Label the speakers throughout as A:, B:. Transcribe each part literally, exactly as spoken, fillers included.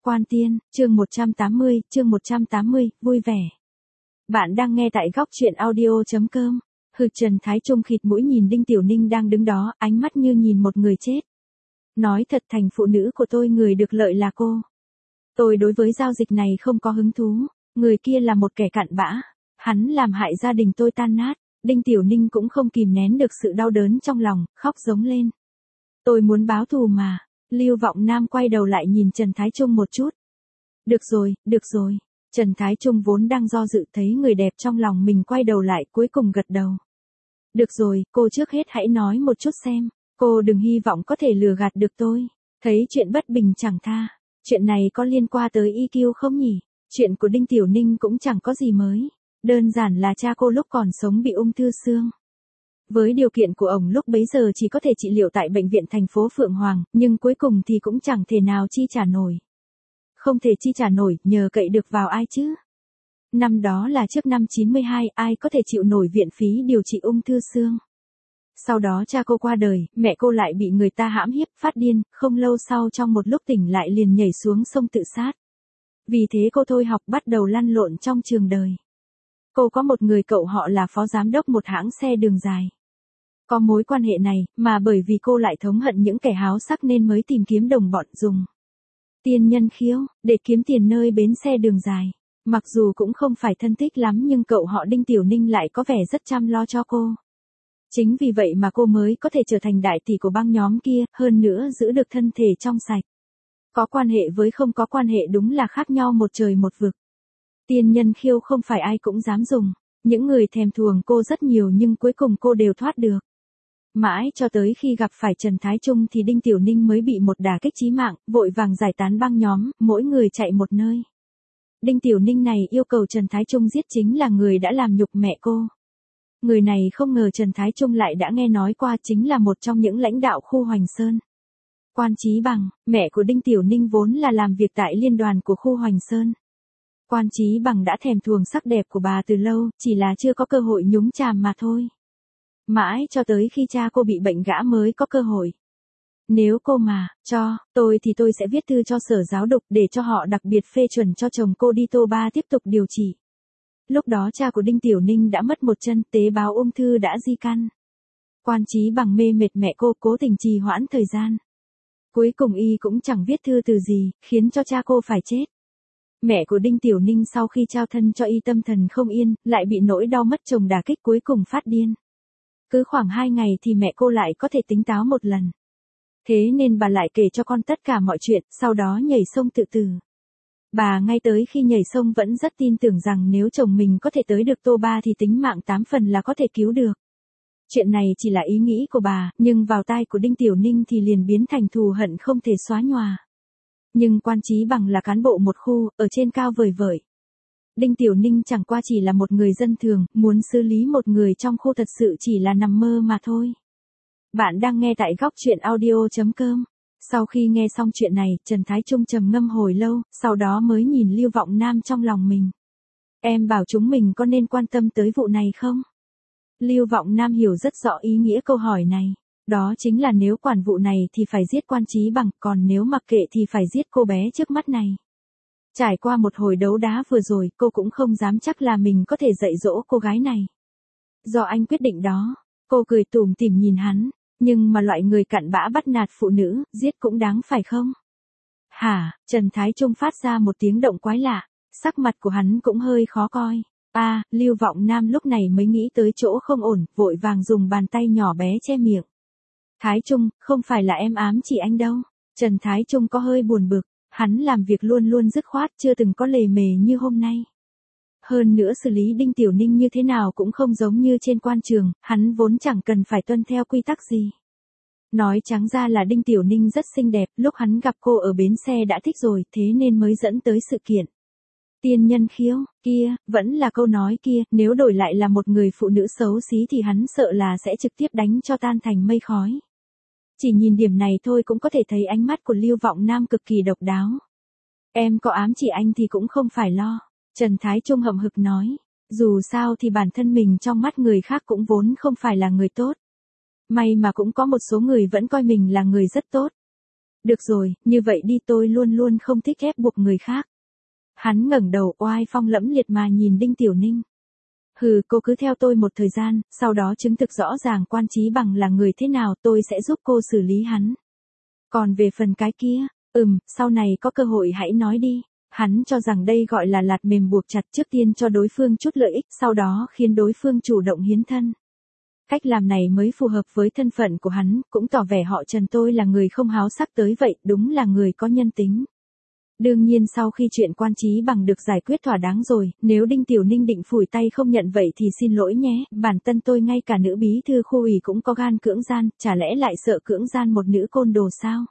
A: Quan Tiên, chương một trăm tám mươi, chương một trăm tám mươi, vui vẻ. Bạn đang nghe tại góc truyện audio.com. Hừ, Trần Thái Trung khịt mũi nhìn Đinh Tiểu Ninh đang đứng đó, ánh mắt như nhìn một người chết. Nói thật, thành phụ nữ của tôi người được lợi là cô. Tôi đối với giao dịch này không có hứng thú, người kia là một kẻ cặn bã. Hắn làm hại gia đình tôi tan nát. Đinh Tiểu Ninh cũng không kìm nén được sự đau đớn trong lòng, khóc giống lên. Tôi muốn báo thù mà. Lưu Vọng Nam quay đầu lại nhìn Trần Thái Trung một chút. Được rồi, được rồi. Trần Thái Trung vốn đang do dự thấy người đẹp trong lòng mình quay đầu lại, cuối cùng gật đầu. Được rồi, cô trước hết hãy nói một chút xem. Cô đừng hy vọng có thể lừa gạt được tôi. Thấy chuyện bất bình chẳng tha. Chuyện này có liên quan tới i kiu không nhỉ? Chuyện của Đinh Tiểu Ninh cũng chẳng có gì mới. Đơn giản là cha cô lúc còn sống bị ung thư xương. Với điều kiện của ông lúc bấy giờ chỉ có thể trị liệu tại bệnh viện thành phố Phượng Hoàng, nhưng cuối cùng thì cũng chẳng thể nào chi trả nổi. Không thể chi trả nổi, nhờ cậy được vào ai chứ? Năm đó là trước năm chín mươi hai, ai có thể chịu nổi viện phí điều trị ung thư xương? Sau đó cha cô qua đời, mẹ cô lại bị người ta hãm hiếp, phát điên, không lâu sau trong một lúc tỉnh lại liền nhảy xuống sông tự sát. Vì thế cô thôi học bắt đầu lăn lộn trong trường đời. Cô có một người cậu họ là phó giám đốc một hãng xe đường dài. Có mối quan hệ này, mà bởi vì cô lại thống hận những kẻ háo sắc nên mới tìm kiếm đồng bọn dùng tiên nhân khiếu, để kiếm tiền nơi bến xe đường dài. Mặc dù cũng không phải thân thích lắm nhưng cậu họ Đinh Tiểu Ninh lại có vẻ rất chăm lo cho cô. Chính vì vậy mà cô mới có thể trở thành đại tỷ của băng nhóm kia, hơn nữa giữ được thân thể trong sạch. Có quan hệ với không có quan hệ đúng là khác nhau một trời một vực. Tiên nhân khiêu không phải ai cũng dám dùng. Những người thèm thuồng cô rất nhiều nhưng cuối cùng cô đều thoát được. Mãi cho tới khi gặp phải Trần Thái Trung thì Đinh Tiểu Ninh mới bị một đả kích chí mạng, vội vàng giải tán băng nhóm, mỗi người chạy một nơi. Đinh Tiểu Ninh này yêu cầu Trần Thái Trung giết chính là người đã làm nhục mẹ cô. Người này không ngờ Trần Thái Trung lại đã nghe nói qua chính là một trong những lãnh đạo khu Hoành Sơn. Quan Chí Bằng, mẹ của Đinh Tiểu Ninh vốn là làm việc tại liên đoàn của khu Hoành Sơn. Quan Chí Bằng đã thèm thuồng sắc đẹp của bà từ lâu, chỉ là chưa có cơ hội nhúng chàm mà thôi. Mãi cho tới khi cha cô bị bệnh gã mới có cơ hội. Nếu cô mà, cho, tôi thì tôi sẽ viết thư cho sở giáo dục để cho họ đặc biệt phê chuẩn cho chồng cô đi Toba tiếp tục điều trị. Lúc đó cha của Đinh Tiểu Ninh đã mất một chân, tế bào ung thư đã di căn. Quan Chí Bằng mê mệt mẹ cô, cố tình trì hoãn thời gian. Cuối cùng y cũng chẳng viết thư từ gì, khiến cho cha cô phải chết. Mẹ của Đinh Tiểu Ninh sau khi trao thân cho y tâm thần không yên, lại bị nỗi đau mất chồng đả kích cuối cùng phát điên. Cứ khoảng hai ngày thì mẹ cô lại có thể tính táo một lần. Thế nên bà lại kể cho con tất cả mọi chuyện, sau đó nhảy sông tự tử. Bà ngay tới khi nhảy sông vẫn rất tin tưởng rằng nếu chồng mình có thể tới được Toba thì tính mạng tám phần là có thể cứu được. Chuyện này chỉ là ý nghĩ của bà, nhưng vào tai của Đinh Tiểu Ninh thì liền biến thành thù hận không thể xóa nhòa. Nhưng Quan Chí Bằng là cán bộ một khu, ở trên cao vời vợi. Đinh Tiểu Ninh chẳng qua chỉ là một người dân thường, muốn xử lý một người trong khu thật sự chỉ là nằm mơ mà thôi. Bạn đang nghe tại góc truyện audio.com. Sau khi nghe xong chuyện này, Trần Thái Trung trầm ngâm hồi lâu, sau đó mới nhìn Lưu Vọng Nam trong lòng mình. Em bảo chúng mình có nên quan tâm tới vụ này không? Lưu Vọng Nam hiểu rất rõ ý nghĩa câu hỏi này. Đó chính là nếu quản vụ này thì phải giết Quan Chí Bằng, còn nếu mặc kệ thì phải giết cô bé trước mắt này. Trải qua một hồi đấu đá vừa rồi, cô cũng không dám chắc là mình có thể dạy dỗ cô gái này. Do anh quyết định đó, cô cười tủm tỉm nhìn hắn, nhưng mà loại người cặn bã bắt nạt phụ nữ, giết cũng đáng phải không? Hả? Trần Thái Trung phát ra một tiếng động quái lạ, sắc mặt của hắn cũng hơi khó coi. A, à, Lưu Vọng Nam lúc này mới nghĩ tới chỗ không ổn, vội vàng dùng bàn tay nhỏ bé che miệng. Thái Trung, không phải là em ám chỉ anh đâu. Trần Thái Trung có hơi buồn bực, hắn làm việc luôn luôn dứt khoát, chưa từng có lề mề như hôm nay. Hơn nữa xử lý Đinh Tiểu Ninh như thế nào cũng không giống như trên quan trường, hắn vốn chẳng cần phải tuân theo quy tắc gì. Nói trắng ra là Đinh Tiểu Ninh rất xinh đẹp, lúc hắn gặp cô ở bến xe đã thích rồi, thế nên mới dẫn tới sự kiện. Tiên nhân khiếu, kia, vẫn là câu nói kia, nếu đổi lại là một người phụ nữ xấu xí thì hắn sợ là sẽ trực tiếp đánh cho tan thành mây khói. Chỉ nhìn điểm này thôi cũng có thể thấy ánh mắt của Lưu Vọng Nam cực kỳ độc đáo. Em có ám chỉ anh thì cũng không phải lo. Trần Thái Trung hậm hực nói. Dù sao thì bản thân mình trong mắt người khác cũng vốn không phải là người tốt. May mà cũng có một số người vẫn coi mình là người rất tốt. Được rồi, như vậy đi, tôi luôn luôn không thích ép buộc người khác. Hắn ngẩng đầu oai phong lẫm liệt mà nhìn Đinh Tiểu Ninh. Hừ, cô cứ theo tôi một thời gian, sau đó chứng thực rõ ràng Quan Chí Bằng là người thế nào, tôi sẽ giúp cô xử lý hắn. Còn về phần cái kia, ừm, sau này có cơ hội hãy nói đi. Hắn cho rằng đây gọi là lạt mềm buộc chặt, trước tiên cho đối phương chút lợi ích, sau đó khiến đối phương chủ động hiến thân. Cách làm này mới phù hợp với thân phận của hắn, cũng tỏ vẻ họ Trần tôi là người không háo sắc tới vậy, đúng là người có nhân tính. Đương nhiên sau khi chuyện Quan Chí Bằng được giải quyết thỏa đáng rồi, nếu Đinh Tiểu Ninh định phủi tay không nhận vậy thì xin lỗi nhé, bản thân tôi ngay cả nữ bí thư khu ủy cũng có gan cưỡng gian, chả lẽ lại sợ cưỡng gian một nữ côn đồ sao?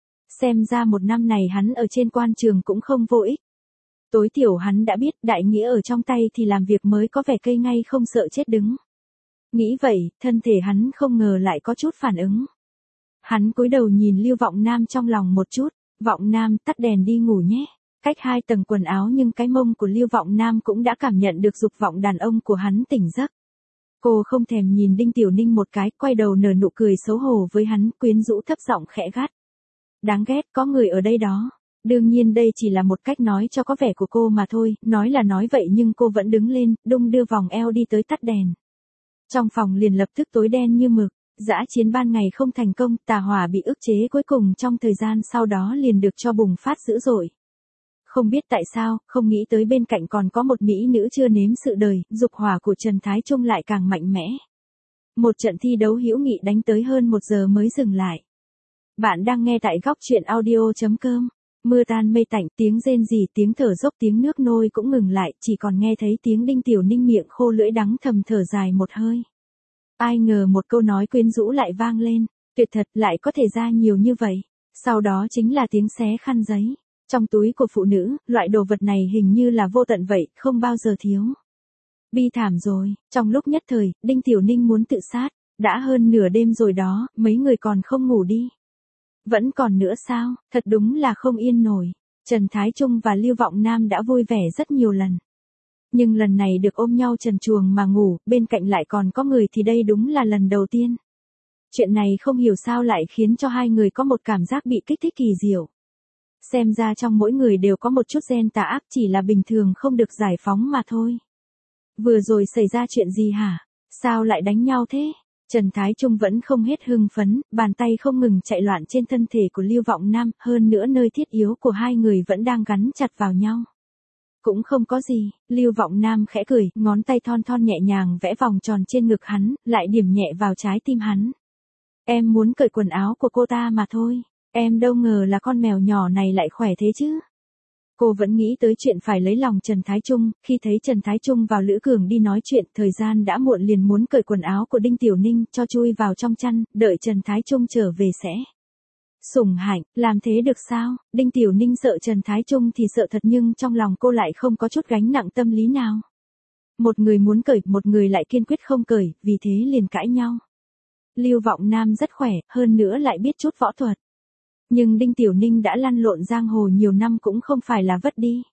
A: Xem ra một năm này hắn ở trên quan trường cũng không vô ích. Tối thiểu hắn đã biết đại nghĩa ở trong tay thì làm việc mới có vẻ cây ngay không sợ chết đứng. Nghĩ vậy, thân thể hắn không ngờ lại có chút phản ứng. Hắn cúi đầu nhìn Lưu Vọng Nam trong lòng một chút, Vọng Nam tắt đèn đi ngủ nhé. Cách hai tầng quần áo nhưng cái mông của Lưu Vọng Nam cũng đã cảm nhận được dục vọng đàn ông của hắn tỉnh giấc. Cô không thèm nhìn Đinh Tiểu Ninh một cái, quay đầu nở nụ cười xấu hổ với hắn, quyến rũ thấp giọng khẽ gắt. Đáng ghét, có người ở đây đó. Đương nhiên đây chỉ là một cách nói cho có vẻ của cô mà thôi, nói là nói vậy nhưng cô vẫn đứng lên, đung đưa vòng eo đi tới tắt đèn. Trong phòng liền lập tức tối đen như mực, dã chiến ban ngày không thành công, tà hỏa bị ức chế cuối cùng trong thời gian sau đó liền được cho bùng phát dữ dội. Không biết tại sao, không nghĩ tới bên cạnh còn có một mỹ nữ chưa nếm sự đời, dục hỏa của Trần Thái Trung lại càng mạnh mẽ. Một trận thi đấu hữu nghị đánh tới hơn một giờ mới dừng lại. Bạn đang nghe tại góc truyện audio chấm com. Mưa tan mây tạnh, tiếng rên rỉ, tiếng thở dốc, tiếng nước nôi cũng ngừng lại, chỉ còn nghe thấy tiếng Đinh Tiểu Ninh miệng khô lưỡi đắng thầm thở dài một hơi. Ai ngờ một câu nói quyến rũ lại vang lên, tuyệt thật lại có thể ra nhiều như vậy. Sau đó chính là tiếng xé khăn giấy. Trong túi của phụ nữ, loại đồ vật này hình như là vô tận vậy, không bao giờ thiếu. Bi thảm rồi, trong lúc nhất thời, Đinh Tiểu Ninh muốn tự sát, đã hơn nửa đêm rồi đó, mấy người còn không ngủ đi. Vẫn còn nữa sao, thật đúng là không yên nổi. Trần Thái Trung và Lưu Vọng Nam đã vui vẻ rất nhiều lần. Nhưng lần này được ôm nhau trần truồng mà ngủ, bên cạnh lại còn có người thì đây đúng là lần đầu tiên. Chuyện này không hiểu sao lại khiến cho hai người có một cảm giác bị kích thích kỳ diệu. Xem ra trong mỗi người đều có một chút gen tà ác, chỉ là bình thường không được giải phóng mà thôi. Vừa rồi xảy ra chuyện gì hả? Sao lại đánh nhau thế? Trần Thái Trung vẫn không hết hưng phấn, bàn tay không ngừng chạy loạn trên thân thể của Lưu Vọng Nam, hơn nữa nơi thiết yếu của hai người vẫn đang gắn chặt vào nhau. Cũng không có gì, Lưu Vọng Nam khẽ cười, ngón tay thon thon nhẹ nhàng vẽ vòng tròn trên ngực hắn, lại điểm nhẹ vào trái tim hắn. Em muốn cởi quần áo của cô ta mà thôi, em đâu ngờ là con mèo nhỏ này lại khỏe thế chứ. Cô vẫn nghĩ tới chuyện phải lấy lòng Trần Thái Trung, khi thấy Trần Thái Trung vào Lữ Cường đi nói chuyện, thời gian đã muộn liền muốn cởi quần áo của Đinh Tiểu Ninh, cho chui vào trong chăn, đợi Trần Thái Trung trở về sẽ. Sủng hạnh, làm thế được sao? Đinh Tiểu Ninh sợ Trần Thái Trung thì sợ thật nhưng trong lòng cô lại không có chút gánh nặng tâm lý nào. Một người muốn cởi, một người lại kiên quyết không cởi, vì thế liền cãi nhau. Lưu Vọng Nam rất khỏe, hơn nữa lại biết chút võ thuật. Nhưng Đinh Tiểu Ninh đã lăn lộn giang hồ nhiều năm cũng không phải là vất đi.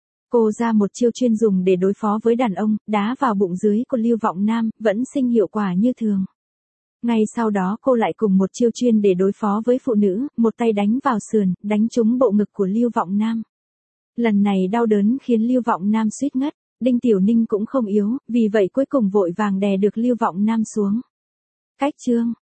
A: Cô ra một chiêu chuyên dùng để đối phó với đàn ông, đá vào bụng dưới của Lưu Vọng Nam, vẫn sinh hiệu quả như thường. Ngay sau đó cô lại cùng một chiêu chuyên để đối phó với phụ nữ, một tay đánh vào sườn, đánh trúng bộ ngực của Lưu Vọng Nam. Lần này đau đớn khiến Lưu Vọng Nam suýt ngất, Đinh Tiểu Ninh cũng không yếu, vì vậy cuối cùng vội vàng đè được Lưu Vọng Nam xuống. Cách chương